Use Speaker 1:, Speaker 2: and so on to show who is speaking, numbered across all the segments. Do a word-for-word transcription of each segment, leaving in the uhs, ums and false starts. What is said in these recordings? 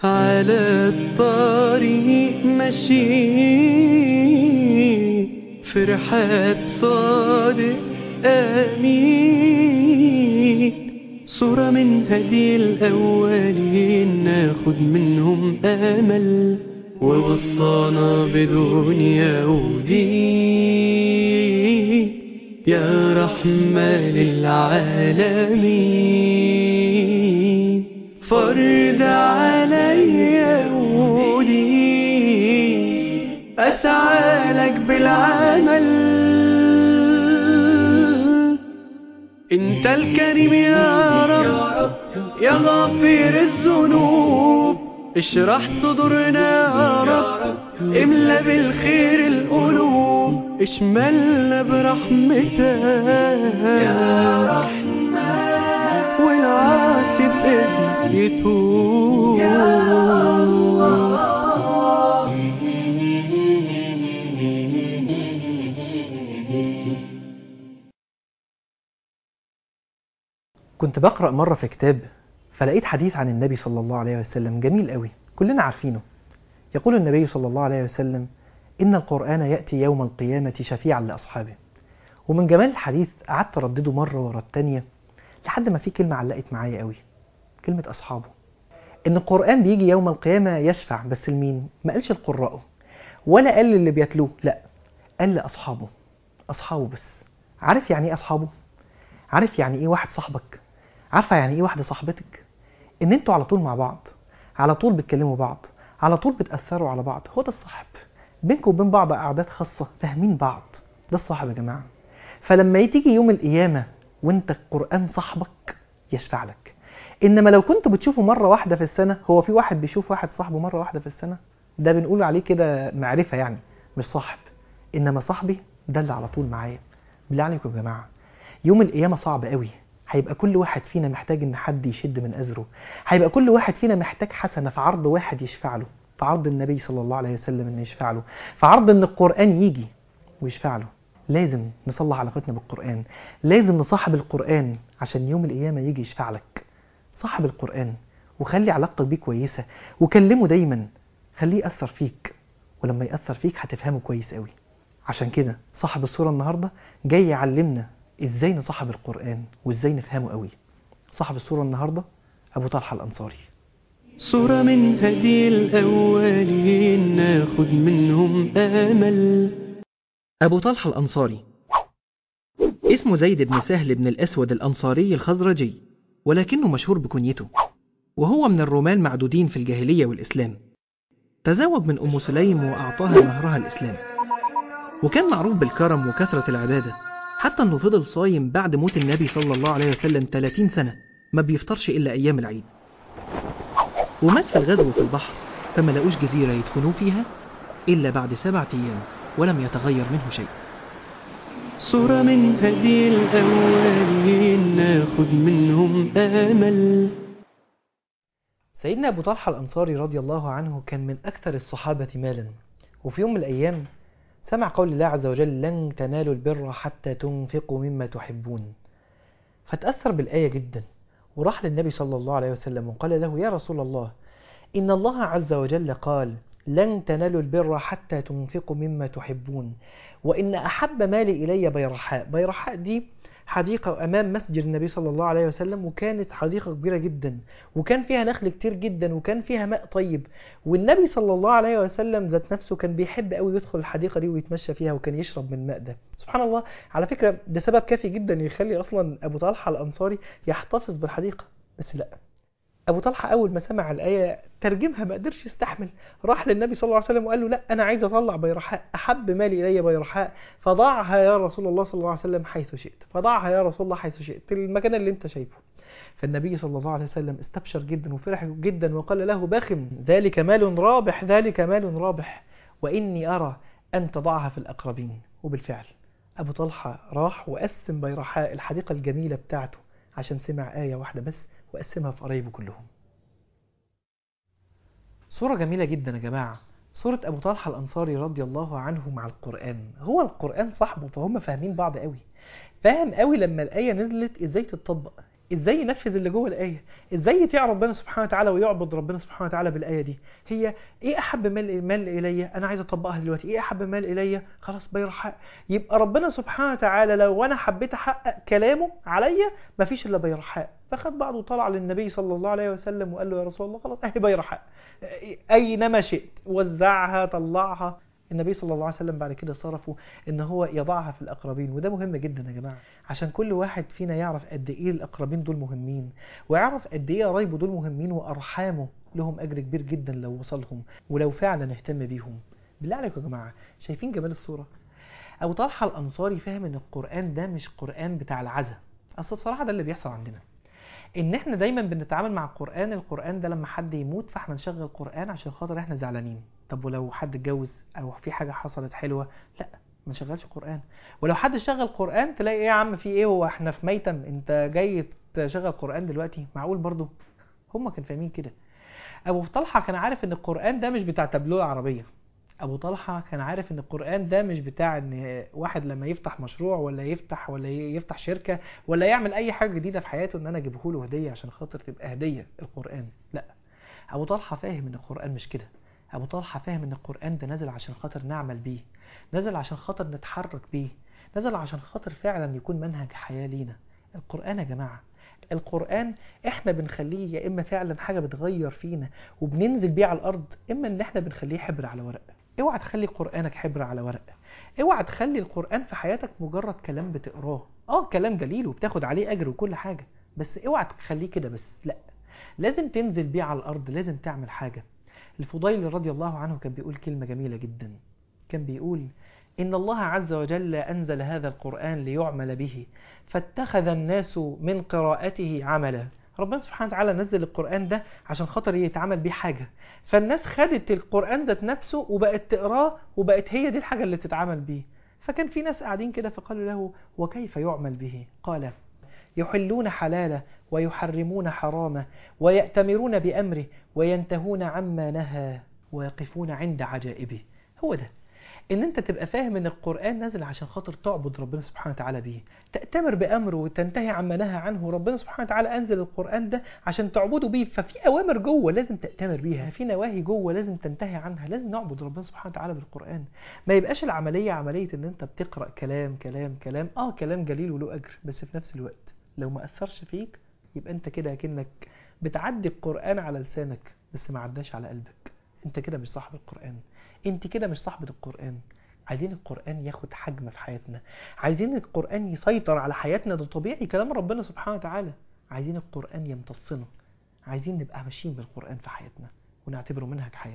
Speaker 1: على الطريق ماشي في رحاب صادق آمين، صورة من هدي الأولين ناخد منهم أمل، ووصانا بدنيا ودين يا رحمة للعالمين. فرض عليا ودين أسعى لك بالعمل، انت الكريم يا رب يا غافر الذنوب، اشرح صدورنا يا رب، املى بالخير القلوب، اشملنا برحمتك يا رحمن، والعاصي بإذنك يتوب يا الله.
Speaker 2: كنت بقرأ مرة في كتاب فلقيت حديث عن النبي صلى الله عليه وسلم جميل قوي، كلنا عارفينه. يقول النبي صلى الله عليه وسلم: إن القرآن يأتي يوم القيامة شفيعا لأصحابه. ومن جمال الحديث قعدت أردده مرة ورا التانية لحد ما في كلمة علقت معايا قوي، كلمة أصحابه. إن القرآن بيجي يوم القيامة يشفع، بس لمين؟ ما قالش لقراءه ولا قال اللي بيتلوه، لا، قال لأصحابه. أصحابه بس. عارف يعني إيه أصحابه؟ عارف يعني إيه واحد صاحبك؟ عارفة يعني إيه واحدة صاحبتك؟ إن أنتوا على طول مع بعض، على طول بتكلموا بعض، على طول بتأثروا على بعض. هو ده الصاحب، بينكم وبين بعض قعدات خاصة، فاهمين بعض. ده الصاحب يا جماعة. فلما تيجي يوم القيامة وانت القرآن صاحبك يشفع لك. إنما لو كنتوا بتشوفوا مرة واحدة في السنة، هو في واحد بيشوف واحد صاحبه مرة واحدة في السنة؟ ده بنقول عليه كده معرفة يعني، مش صاحب. إنما صاحبي ده اللي على طول معايا. بالله عليكم يا جماعة، يوم القيامة صعب قوي. هيبقى كل واحد فينا محتاج ان حد يشد من أزره، هيبقى كل واحد فينا محتاج حسنة في عرض واحد يشفع له، في عرض النبي صلى الله عليه وسلم ان يشفع له، في عرض ان القرآن يجي ويشفع له. لازم نصلح علاقتنا بالقرآن، لازم نصاحب القرآن عشان يوم القيامة يجي يشفع لك. صاحب القرآن وخلي علاقتك بيه كويسة، وكلمه دايما، خليه يأثر فيك، ولما يأثر فيك هتفهمه كويس قوي. عشان كده صاحب الصورة النهاردة جاي يعلمنا ازاي نصاحب القرآن وازاي نفهمه قوي. صاحب الصورة النهاردة أبو طلحة الأنصاري.
Speaker 1: صورة من هدي الأولين ناخد منهم أمل.
Speaker 2: أبو طلحة الأنصاري اسمه زيد بن سهل بن الأسود الأنصاري الخزرجي، ولكنه مشهور بكنيته، وهو من الرمال معدودين في الجاهلية والإسلام. تزوج من أم سليم وأعطاها مهرها الإسلام، وكان معروف بالكرم وكثرة العبادة، حتى أنه فضل صايم بعد موت النبي صلى الله عليه وسلم ثلاثين سنة، ما بيفطرش إلا أيام العيد. ومات في الغزو في البحر، فما لقوش جزيرة يدفنوه فيها إلا بعد سبعة أيام، ولم يتغير منه شيء.
Speaker 1: صورة من هدي الأولين ناخد منهم أمل.
Speaker 2: سيدنا أبو طلحة الأنصاري رضي الله عنه كان من أكثر الصحابة مالا، وفي يوم من الأيام سمع قول الله عز وجل: لن تنالوا البر حتى تنفقوا مما تحبون. فتأثر بالآية جدا، وراح للنبي صلى الله عليه وسلم وقال له: يا رسول الله، إن الله عز وجل قال: لن تنالوا البر حتى تنفقوا مما تحبون، وإن أحب مالي إلي بيرحاء. بيرحاء دي حديقة أمام مسجد النبي صلى الله عليه وسلم، وكانت حديقة كبيرة جدا، وكان فيها نخل كتير جدا، وكان فيها ماء طيب. والنبي صلى الله عليه وسلم ذات نفسه كان بيحب قوي يدخل الحديقة دي ويتمشى فيها، وكان يشرب من الماء ده. سبحان الله، على فكرة ده سبب كافي جدا يخلي أصلا أبو طلحة الأنصاري يحتفظ بالحديقة. بس لا، أبو طلحة أول ما سمع الآية ترجمها ما قدرش يستحمل، راح للنبي صلى الله عليه وسلم وقال له: لا، أنا عايز أطلع بيرحاء، أحب مالي إلي بيرحاء، فضعها يا رسول الله صلى الله عليه وسلم حيث شئت، فضعها يا رسول الله حيث شئت، المكان اللي أنت شايفه. فالنبي صلى الله عليه وسلم استبشر جدا وفرح جدا وقال له: باخم، ذلك مال رابح، ذلك مال رابح، وإني أرى أن تضعها في الأقربين. وبالفعل أبو طلحة راح وقسم بيرحاء الحديقة الجميلة بتاعته عشان سمع آية واحدة بس، وقسمها في قرايبه كلهم. صورة جميلة جدا يا جماعة، صورة أبو طلحة الأنصاري رضي الله عنه مع القرآن. هو القرآن صاحبه، فهم فاهمين بعض قوي، فاهم قوي لما الآية نزلت إزاي تتطبق، ازاي ينفذ اللي جوه الايه، ازاي يطيع ربنا سبحانه وتعالى ويعبد ربنا سبحانه وتعالى بالايه دي. هي ايه احب مال مال الي، انا عايز اطبقها دلوقتي. ايه احب مال الي، خلاص بيرحاء. يبقى ربنا سبحانه وتعالى لو انا حبيت احقق كلامه عليا مفيش الا بيرحاء. فخد بعضه وطلع للنبي صلى الله عليه وسلم وقال له يا رسول الله خلاص اهي بيرحاء، اينما شئت وزعها طلعها. النبي صلى الله عليه وسلم بعد كده صرفه ان هو يضعها في الاقربين. وده مهم جدا يا جماعه، عشان كل واحد فينا يعرف قد ايه الاقربين دول مهمين، ويعرف قد ايه قرايبه دول مهمين، وارحامه لهم اجر كبير جدا لو وصلهم ولو فعلا اهتم بيهم. بالله عليكم يا جماعه، شايفين جمال الصوره؟ ابو طلحه الانصاري فاهم ان القران ده مش قران بتاع العزا. اصل بصراحه ده اللي بيحصل عندنا، ان احنا دايما بنتعامل مع القرآن، القرآن ده لما حد يموت فاحنا نشغل القرآن عشان خاطر احنا زعلانين. طب ولو حد اتجوز او في حاجة حصلت حلوة، لا ما نشغلش القرآن. ولو حد شغل القرآن تلاقي ايه يا عم في ايه، هو احنا في ميتم انت جاي تشغل القرآن دلوقتي؟ معقول برضو؟ هم كانوا فاهمين كده. ابو طلحة كان عارف ان القرآن ده مش بتاع تابلوه العربية. ابو طلحة كان عارف ان القرآن ده مش بتاع ان واحد لما يفتح مشروع ولا يفتح ولا يفتح شركة ولا يعمل اي حاجة جديدة في حياته ان انا اجيبه له هدية عشان خاطر تبقى هدية القرآن. لا، ابو طلحة فاهم ان القرآن مش كده. ابو طلحة فاهم ان القرآن ده نزل عشان خاطر نعمل بيه، نزل عشان خاطر نتحرك بيه، نزل عشان خاطر فعلا يكون منهج حياة لينا. القرآن يا جماعة، القرآن احنا بنخليه يا اما فعلا حاجة بتغير فينا وبننزل بيه على الارض، اما ان احنا بنخليه حبر على ورق. اوعى تخلي قرآنك حبر على ورق، اوعى تخلي القرآن في حياتك مجرد كلام بتقراه. اه كلام جليل وبتاخد عليه اجر وكل حاجة، بس اوعى تخليه كده بس، لا لازم تنزل بيه على الارض، لازم تعمل حاجة. الفضيل رضي الله عنه كان بيقول كلمة جميلة جدا، كان بيقول إن الله عز وجل أنزل هذا القرآن ليعمل به فاتخذ الناس من قراءته عملا. ربنا سبحانه وتعالى نزل القرآن ده عشان خاطر يتعمل بيه حاجة، فالناس خدت القرآن ذات نفسه وبقت تقراه وبقت هي دي الحاجة اللي تتعمل بيه. فكان في ناس قاعدين كده فقالوا له وكيف يعمل به؟ قال يحلون حلاله ويحرمون حرامه ويأتمرون بأمره وينتهون عما نهى ويقفون عند عجائبه. هو ده ان انت تبقى فاهم ان القرآن نازل عشان خاطر تعبد ربنا سبحانه وتعالى بيه، تأتمر بأمره وتنتهي عما نهى عنه. ربنا سبحانه وتعالى انزل القرآن ده عشان تعبده بيه، ففي اوامر جوه لازم تأتمر بيها، في نواهي جوه لازم تنتهي عنها. لازم نعبد ربنا سبحانه وتعالى بالقرآن، ما يبقاش العملية عملية ان انت بتقرأ كلام كلام كلام اه كلام جليل وله اجر، بس في نفس الوقت لو ما اثرش فيك يبقى انت كده كأنك بتعدي القرآن على لسانك بس ما عداش على قلبك. انت كده مش صاحب القرآن، انت كده مش صاحبة القرآن. عايزين القرآن ياخد حجم في حياتنا، عايزين القرآن يسيطر على حياتنا، ده طبيعي كلام ربنا سبحانه وتعالى. عايزين القرآن يمتصنا، عايزين نبقى ماشيين بالقرآن في حياتنا ونعتبره منهج حياة.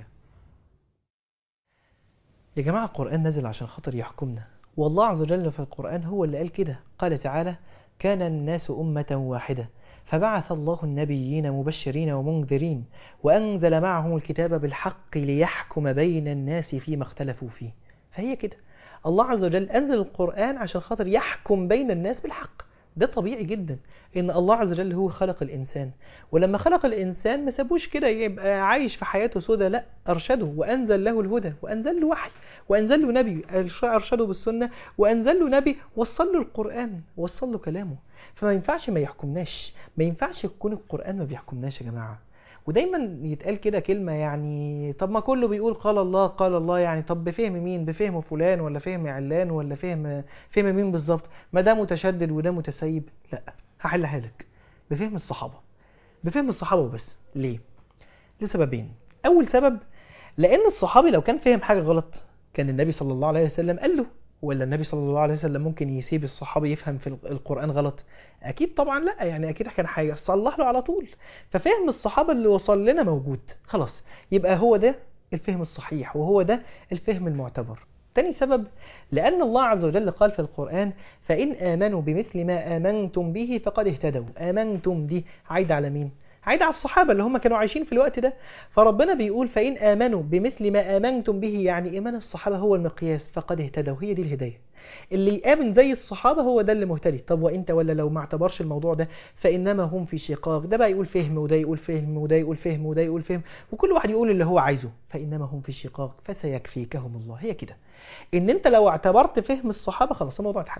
Speaker 2: يا جماعة القرآن نزل عشان خاطر يحكمنا، والله عز وجل في القرآن هو اللي قال كده. قال تعالى كان الناس أمة واحدة فبعث الله النبيين مبشرين ومنذرين وأنزل معهم الكتاب بالحق ليحكم بين الناس فيما اختلفوا فيه. فهي كده، الله عز وجل أنزل القرآن عشان خاطر يحكم بين الناس بالحق. ده طبيعي جدا ان الله عز وجل هو خلق الانسان، ولما خلق الانسان ما سابوش كده يبقى عايش في حياته سودة، لا ارشده وانزل له الهدى وانزل له وحي وانزل له نبي ارشده بالسنة وانزل له نبي وصل له القرآن وصل له كلامه. فما ينفعش ما يحكمناش، ما ينفعش يكون القرآن ما بيحكمناش يا جماعة. ودايما يتقال كده كلمة يعني طب ما كله بيقول قال الله قال الله، يعني طب بفهم مين؟ بفهم فلان ولا فهم علان ولا فهم فهم مين بالظبط؟ ما ده متشدد وده متسيب. لا هحلها لك، بفهم الصحابة، بفهم الصحابة وبس. ليه؟ لسببين. اول سبب لان الصحابي لو كان فهم حاجة غلط كان النبي صلى الله عليه وسلم قال له، ولا النبي صلى الله عليه وسلم ممكن يسيب الصحابي يفهم في القرآن غلط؟ اكيد طبعا لا، يعني اكيد كان هيصلح له على طول. ففهم الصحابة اللي وصل لنا موجود خلاص، يبقى هو ده الفهم الصحيح وهو ده الفهم المعتبر. تاني سبب لأن الله عز وجل قال في القرآن فإن آمنوا بمثل ما آمنتم به فقد اهتدوا. آمنتم دي عايدة على مين؟ عايدة على الصحابة اللي هم كانوا عايشين في الوقت ده. فربنا بيقول فإن آمنوا بمثل ما آمنتم به، يعني إيمان الصحابة هو المقياس، فقد اهتدوا، هي دي الهداية. اللي يآمن زي الصحابة هو ده اللي مهتدي. طب وإنت ولا لو ما اعتبرش الموضوع ده فإنما هم في شقاق، ده بقى يقول فهم وده يقول فهم وده يقول فهم وده يقول فهم وكل واحد يقول اللي هو عايزه، فإنما هم في شقاق فسيكفيكهم الله. هي كده، ان انت لو اعتبرت فهم الصحابة خلاص الموضوع اتحل.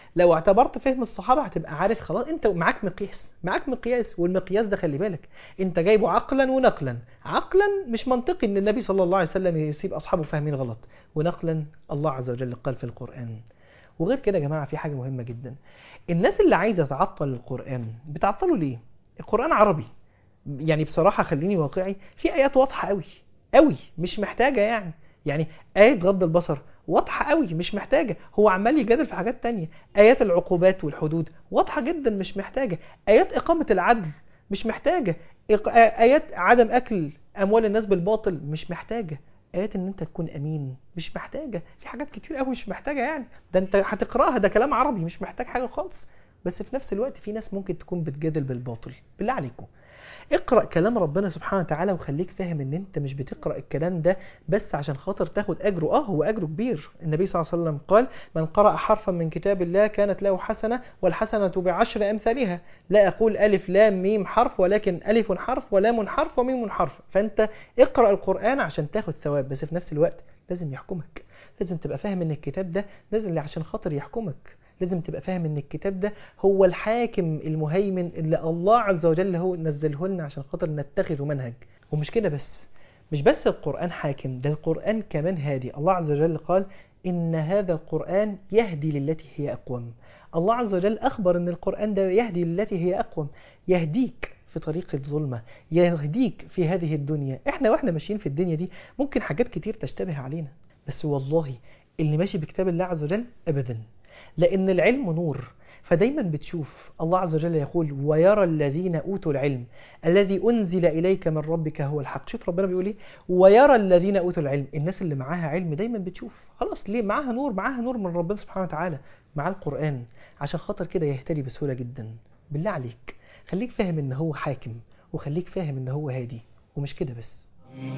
Speaker 2: لو اعتبرت فهم الصحابة هتبقى عارف خلاص انت معاك مقياس، معاك مقياس، والمقياس ده خلي بالك انت جايبه عقلا ونقلا. عقلا مش منطقي ان النبي صلى الله عليه وسلم يسيب اصحابه فاهمين غلط، ونقلا الله عز وجل قال في القرآن. وغير كده يا جماعة في حاجة مهمة جدا، الناس اللي عايزة تعطل القرآن بتعطله ليه؟ القرآن عربي، يعني بصراحة خليني واقعي، في آيات واضحة قوي قوي مش محتاجة يعني يعني آية غض البصر واضحة قوي مش محتاجة، هو عمال يجادل في حاجات تانية. آيات العقوبات والحدود واضحة جدا مش محتاجة. آيات إقامة العدل مش محتاجة. آيات عدم أكل أموال الناس بالباطل مش محتاجة. آيات إن أنت تكون أمين مش محتاجة. في حاجات كتير قوي مش محتاجة يعني، ده أنت هتقرأها، ده كلام عربي مش محتاج حاجة خالص. بس في نفس الوقت في ناس ممكن تكون بتجادل بالباطل. بالله عليكم اقرأ كلام ربنا سبحانه وتعالى وخليك فاهم ان انت مش بتقرأ الكلام ده بس عشان خاطر تاخد اجره. اه هو اجره كبير. النبي صلى الله عليه وسلم قال من قرأ حرفا من كتاب الله كانت له حسنة والحسنة بعشر امثالها. لا اقول الف لام ميم حرف، ولكن الف حرف ولام حرف وميم حرف. فانت اقرأ القرآن عشان تاخد ثواب، بس في نفس الوقت لازم يحكمك. لازم تبقى فاهم ان الكتاب ده نزل عشان خاطر يحكمك. لازم تبقى فاهم ان الكتاب ده هو الحاكم المهيمن اللي الله عز وجل هو نزله لنا عشان خاطر نتخذه منهج. ومش كده بس، مش بس القرآن حاكم، ده القرآن كمان هادي. الله عز وجل قال إن هذا القرآن يهدي للتي هي أقوم. الله عز وجل أخبر إن القرآن ده يهدي للتي هي أقوم، يهديك في طريق الظلمة، يهديك في هذه الدنيا. احنا واحنا ماشيين في الدنيا دي ممكن حاجات كتير تشتبه علينا، بس والله اللي ماشي بكتاب الله عز وجل أبدا، لأن العلم نور. فدايما بتشوف الله عز وجل يقول ويرى الذين أوتوا العلم الذي أنزل إليك من ربك هو الحق. شوف ربنا بيقول ايه، ويرى الذين أوتوا العلم. الناس اللي معاها علم دايما بتشوف خلاص ليه معاها نور، معاها نور من ربنا سبحانه وتعالى مع القرآن، عشان خاطر كده يهتدي بسهولة جدا. بالله عليك خليك فاهم ان هو حاكم، وخليك فاهم ان هو هادي. ومش كده بس،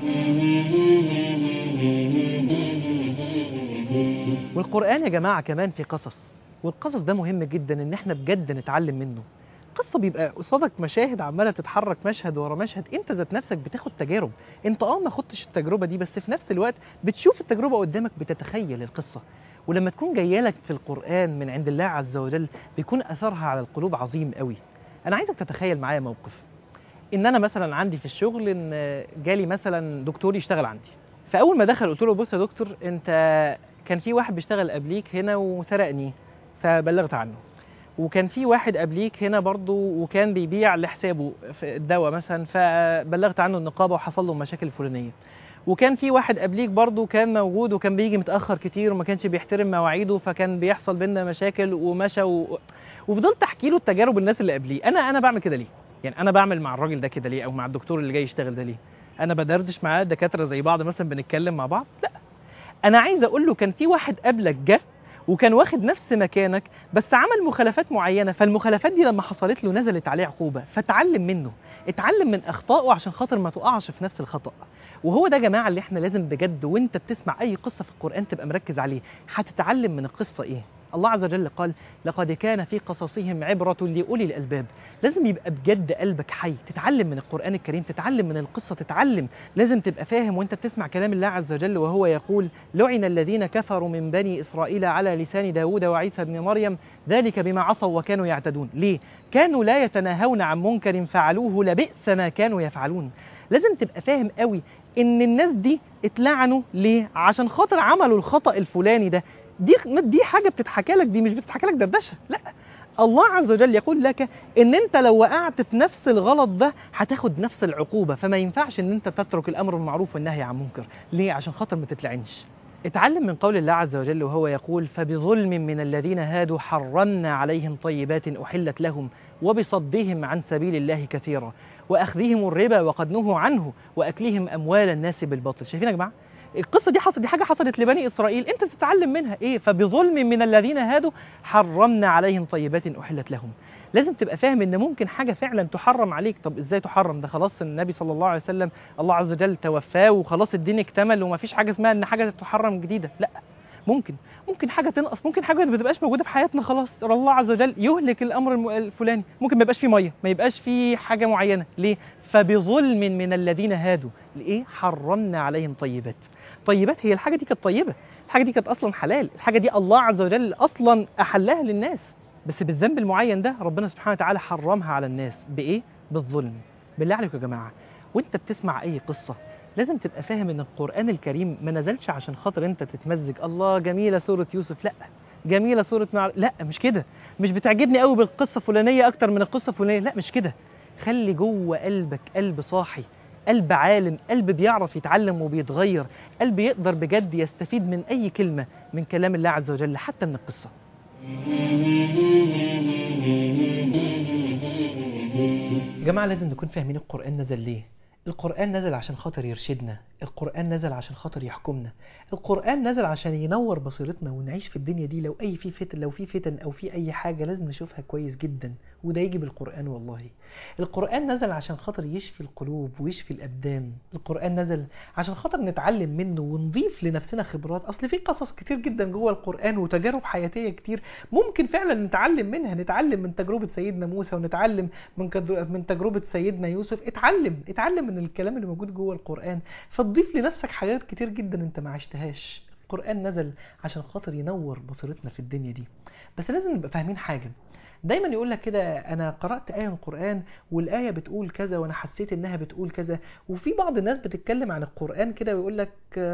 Speaker 2: والقرآن يا جماعة كمان في قصص، والقصص ده مهم جدا ان احنا بجد نتعلم منه. قصة بيبقى قصادك مشاهد عمالة تتحرك مشهد ورا مشهد، انت ذات نفسك بتاخد تجارب. انت اه ما خدتش التجربة دي، بس في نفس الوقت بتشوف التجربة قدامك، بتتخيل القصة. ولما تكون جايه لك في القرآن من عند الله عز وجل بيكون أثرها على القلوب عظيم قوي. انا عايزك تتخيل معايا موقف، ان انا مثلا عندي في الشغل ان جالي مثلا دكتور يشتغل عندي. فاول ما دخل قلت له بص يا دكتور، انت كان في واحد بيشتغل قبليك هنا وسرقني فبلغت عنه، وكان في واحد قبليك هنا برضو وكان بيبيع لحسابه في الدواء مثلا فبلغت عنه النقابة وحصل له مشاكل الفلانية، وكان في واحد قبليك برضو كان موجود وكان بيجي متأخر كتير وما كانش بيحترم مواعيده فكان بيحصل بينا مشاكل ومشى و... وفضلت احكي له التجارب الناس اللي قبليه. انا انا بعمل كده ليه؟ يعني انا بعمل مع الراجل ده كده ليه، او مع الدكتور اللي جاي يشتغل ده ليه؟ انا بدردش معاه دكاترة زي بعض مثلا بنتكلم مع بعض؟ لا، انا عايز اقول له كان في واحد قبلك جه وكان واخد نفس مكانك بس عمل مخالفات معينة، فالمخالفات دي لما حصلت له نزلت عليه عقوبة، فتعلم منه، اتعلم من اخطائه عشان خاطر ما تقعش في نفس الخطأ. وهو ده يا جماعة اللي احنا لازم بجد وانت بتسمع اي قصة في القرآن تبقى مركز عليه. هتتعلم من القصة ايه؟ الله عز وجل قال لقد كان في قصصهم عبرة لأولي الألباب. لازم يبقى بجد قلبك حي، تتعلم من القرآن الكريم، تتعلم من القصة، تتعلم. لازم تبقى فاهم وانت بتسمع كلام الله عز وجل وهو يقول لعن الذين كفروا من بني إسرائيل على لسان داود وعيسى بن مريم ذلك بما عصوا وكانوا يعتدون. ليه؟ كانوا لا يتناهون عن منكر فعلوه لبئس ما كانوا يفعلون. لازم تبقى فاهم قوي ان الناس دي اتلعنوا ليه؟ عشان خاطر عملوا الخطأ الفلاني ده. دي دي حاجه بتتحكى لك، دي مش بتتحكى لك دردشه، لا. الله عز وجل يقول لك ان انت لو وقعت في نفس الغلط ده هتاخد نفس العقوبه، فما ينفعش ان انت تترك الامر بالمعروف والنهي عن منكر. ليه؟ عشان خاطر ما تتلعنش. اتعلم من قول الله عز وجل وهو يقول فبظلم من الذين هادوا حرمنا عليهم طيبات احلت لهم وبصدهم عن سبيل الله كثيرا واخذهم الربا وقد نهوا عنه واكلهم اموال الناس بالباطل. شايفين يا جماعه؟ القصة دي حصلت، دي حاجة حصلت لبني إسرائيل، أنت تتعلم منها إيه؟ فبظلم من الذين هادوا حرمنا عليهم طيبات أحلت لهم. لازم تبقى فاهم إن ممكن حاجة فعلا تحرم عليك. طب إزاي تحرم؟ ده خلاص النبي صلى الله عليه وسلم الله عز وجل توفاه وخلاص الدين اكتمل وما فيش حاجة اسمها إن حاجة تحرم جديدة. لا، ممكن ممكن حاجة تنقص، ممكن حاجة ما تبقاش موجودة في حياتنا خلاص، الله عز وجل يهلك الأمر الفلاني، ممكن ما يبقاش فيه مية، ما يبقاش فيه حاجة معينة. ليه؟ فبظلم من الذين هادوا لإيه؟ حرمنا عليهم طيبات. طيبات، هي الحاجة دي كانت طيبة، الحاجة دي كانت أصلا حلال، الحاجة دي الله عز وجل أصلا أحلها للناس، بس بالذنب المعين ده ربنا سبحانه وتعالى حرمها على الناس. بإيه؟ بالظلم. بالله عليكم يا جماعة، وانت بتسمع أي قصة لازم تبقى فاهم ان القرآن الكريم ما نزلش عشان خاطر انت تتمزج، الله جميلة سورة يوسف، لا جميلة سورة مع... لا مش كده، مش بتعجبني قوي بالقصة الفلانية اكتر من القصة الفلانية، لا مش كده. خلي جوه قلبك قلب صاحي، قلب عالم، قلب بيعرف يتعلم وبيتغير، قلب يقدر بجد يستفيد من اي كلمة من كلام الله عز وجل حتى من القصة. يا جماعة لازم نكون فاهمين القرآن نزل ليه. القرآن نزل عشان خاطر يرشدنا، القرآن نزل عشان خاطر يحكمنا، القرآن نزل عشان ينور بصيرتنا ونعيش في الدنيا دي. لو أي في فتن لو في فتن أو في أي حاجة لازم نشوفها كويس جدا، وده يجي بالقرآن. والله القرآن نزل عشان خاطر يشفي القلوب ويشفي الأبدان، القرآن نزل عشان خاطر نتعلم منه ونضيف لنفسنا خبرات. أصل في قصص كتير جدا جوه القرآن وتجارب حياتية كتير ممكن فعلا نتعلم منها، نتعلم من تجربة سيدنا موسى ونتعلم من من تجربة سيدنا يوسف. اتعلم اتعلم من الكلام اللي موجود جوه القرآن، فتضيف لنفسك حاجات كتير جدا انت ما عشتهاش. القرآن نزل عشان خاطر ينور بصيرتنا في الدنيا دي. بس لازم نبقى فاهمين حاجة، دايما يقول لك كده انا قرأت آية من القرآن والآية بتقول كذا وانا حسيت انها بتقول كذا. وفي بعض الناس بتتكلم عن القرآن كده ويقول لك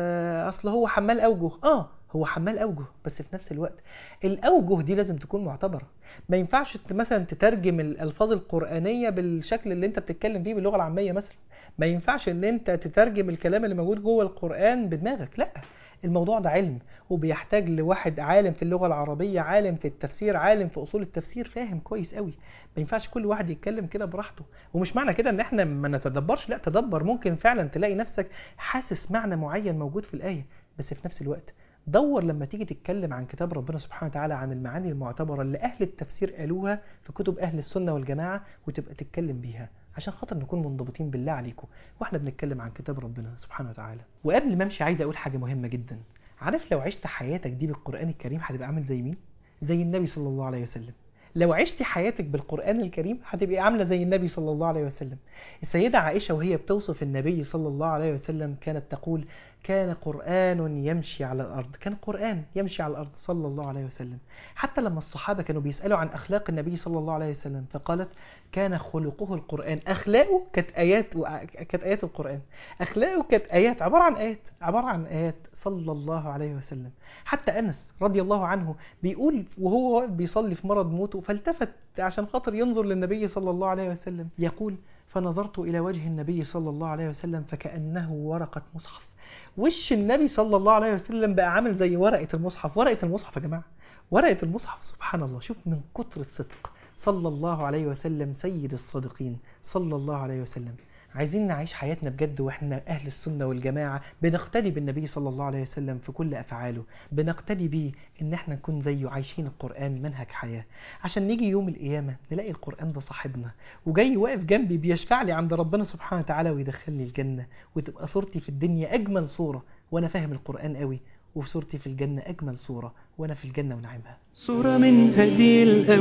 Speaker 2: اصل هو حمال اوجه. اه هو حمال اوجه، بس في نفس الوقت الاوجه دي لازم تكون معتبرة. ما ينفعش مثلا تترجم الالفاظ القرآنية بالشكل اللي انت بتتكلم بيه باللغة العامية مثلا. ما ينفعش ان انت تترجم الكلام اللي موجود جوه القرآن بدماغك، لا. الموضوع ده علم وبيحتاج لواحد عالم في اللغة العربية، عالم في التفسير، عالم في أصول التفسير، فاهم كويس قوي. ما ينفعش كل واحد يتكلم كده براحته. ومش معنى كده ان احنا ما نتدبرش، لا تدبر، ممكن فعلا تلاقي نفسك حاسس معنى معين موجود في الآية. بس في نفس الوقت دور لما تيجي تتكلم عن كتاب ربنا سبحانه وتعالى عن المعاني المعتبرة اللي أهل التفسير قالوها في كتب أهل السنة والجماعة، وتبقى تتكلم بيها عشان خاطر نكون منضبطين بالله عليكم واحنا بنتكلم عن كتاب ربنا سبحانه وتعالى. وقبل ما امشي عايز اقول حاجة مهمة جدا. عارف لو عشت حياتك دي بالقرآن الكريم هتبقى عامل زي مين؟ زي النبي صلى الله عليه وسلم. لو عشت حياتك بالقرآن الكريم هتبقى عاملة زي النبي صلى الله عليه وسلم. السيدة عائشة وهي بتوصف النبي صلى الله عليه وسلم كانت تقول كان قرآن يمشي على الأرض، كان قرآن يمشي على الأرض صلى الله عليه وسلم. حتى لما الصحابة كانوا بيسألوا عن أخلاق النبي صلى الله عليه وسلم فقالت كان خلقه القرآن. أخلاقه كانت آيات، كانت آيات القرآن، أخلاقه كانت آيات، عبارة عن آيات عبارة عن آيات صلى الله عليه وسلم. حتى أنس رضي الله عنه بيقول وهو بيصلي في مرض موته فالتفت عشان خاطر ينظر للنبي صلى الله عليه وسلم، يقول فنظرت إلى وجه النبي صلى الله عليه وسلم فكأنه ورقة مصحف. وش النبي صلى الله عليه وسلم بقى عامل زي ورقة المصحف. ورقة المصحف يا جماعة، ورقة المصحف، سبحان الله. شوف من كتر الصدق صلى الله عليه وسلم سيد الصادقين صلى الله عليه وسلم. عايزين نعيش حياتنا بجد واحنا أهل السنة والجماعة بنقتدي بالنبي صلى الله عليه وسلم في كل أفعاله، بنقتدي بيه إن احنا نكون زيه عايشين القرآن منهج حياة، عشان نيجي يوم القيامة نلاقي القرآن ده صاحبنا وجاي واقف جنبي بيشفع لي عند ربنا سبحانه وتعالى ويدخلني الجنة، وتبقى صورتي في الدنيا أجمل صورة وأنا فاهم القرآن قوي، وصورتي في الجنة أجمل صورة وأنا في الجنة ونعيمها.
Speaker 1: صورة من هدي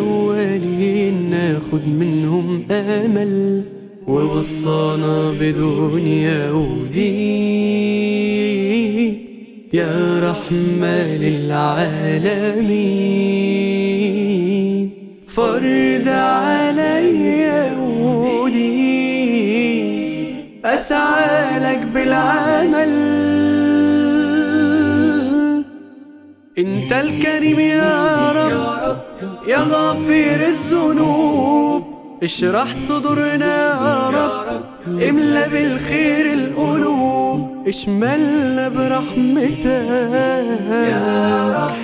Speaker 1: الأولين ناخد منهم آمل، ووصانا بدنيا ودين يا رحمة للعالمين. فرض عليا ودين أسعى لك بالعمل، انت الكريم يا رب يا غافر الذنوب، اشرح صدورنا يا رب، املى بالخير القلوب، اشملنا برحمتك يا رب